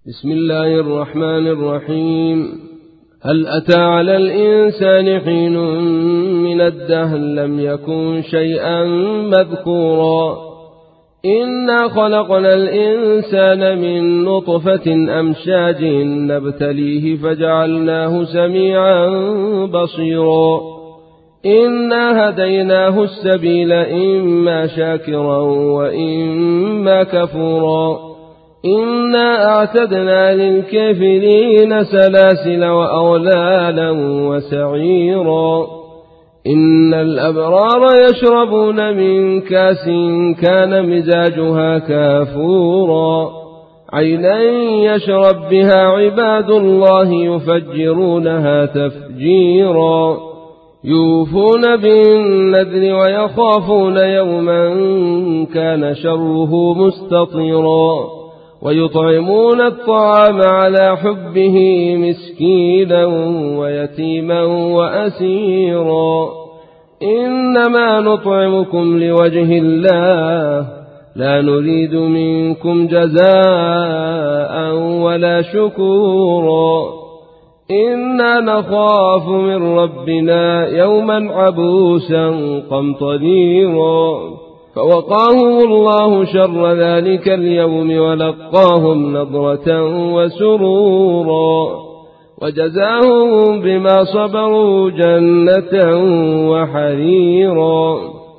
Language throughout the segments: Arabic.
بسم الله الرحمن الرحيم. هل أتى على الإنسان حين من الدهر لم يكن شيئا مذكورا إنا خلقنا الإنسان من نطفة أمشاج نبتليه فجعلناه سميعا بصيرا إنا هديناه السبيل إما شاكرا وإما كفورا إنا أعتدنا للكافرين سلاسل وأغلالا وسعيرا إن الأبرار يشربون من كاس كان مزاجها كافورا عينا يشرب بها عباد الله يفجرونها تفجيرا يوفون بالنذر ويخافون يوما كان شره مستطيرا ويطعمون الطعام على حبه مسكينا ويتيما وأسيرا إنما نطعمكم لوجه الله لا نريد منكم جزاء ولا شكورا إنا نخاف من ربنا يوما عبوسا قمطريرا فوقاهم الله شر ذلك اليوم ولقاهم نضرة وسرورا وجزاهم بما صبروا جنة وحريرا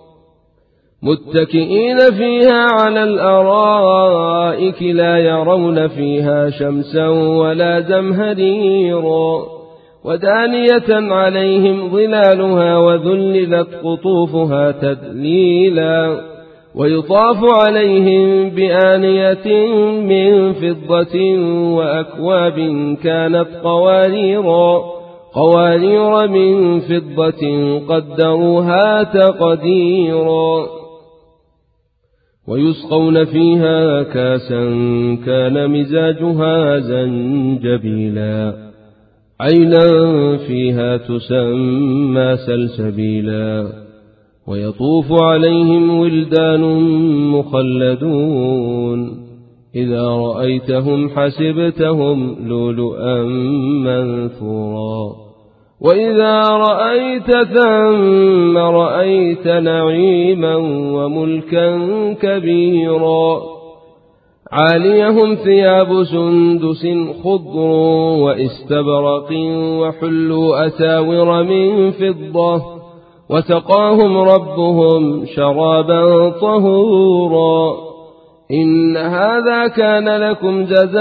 متكئين فيها على الأرائك لا يرون فيها شمسا ولا زمهريرا ودانية عليهم ظلالها وذللت قطوفها تذليلا ويطاف عليهم بآنية من فضة وأكواب كانت قوارير من فضة قدروها تقديرا ويسقون فيها كاسا كان مزاجها زنجبيلا عينا فيها تسمى سلسبيلا ويطوف عليهم ولدان مخلدون إذا رأيتهم حسبتهم لؤلؤا منثورا وإذا رأيت ثم رأيت نعيما وملكا كبيرا عاليهم ثياب سندس خضر واستبرق وحلوا أساور من فضة وسقاهم ربهم شرابا طهورا إن هذا كان لكم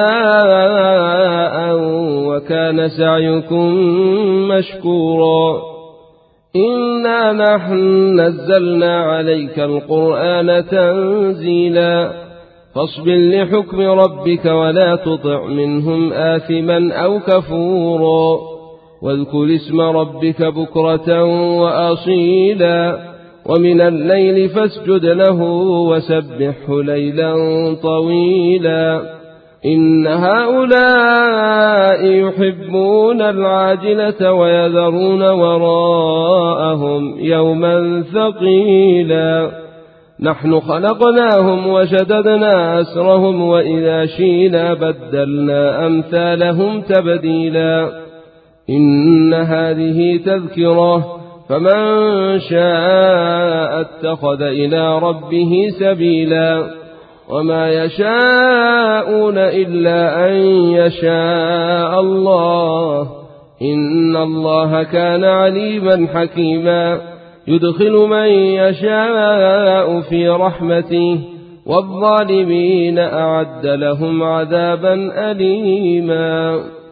جزاء وكان سعيكم مشكورا إنا نحن نزلنا عليك القرآن تنزيلا فاصبر لحكم ربك ولا تطع منهم آثما أو كفورا واذكر اسم ربك بكرة وأصيلا ومن الليل فاسجد له وسبحه ليلا طويلا إن هؤلاء يحبون العاجلة ويذرون وراءهم يوما ثقيلا نحن خلقناهم وشددنا أسرهم وإذا شينا بدلنا أمثالهم تبديلا إن هذه تذكرة فمن شاء اتخذ إلى ربه سبيلا وما يشاءون إلا أن يشاء الله إن الله كان عليما حكيما يدخل من يشاء في رحمته والظالمين أعد لهم عذابا أليما.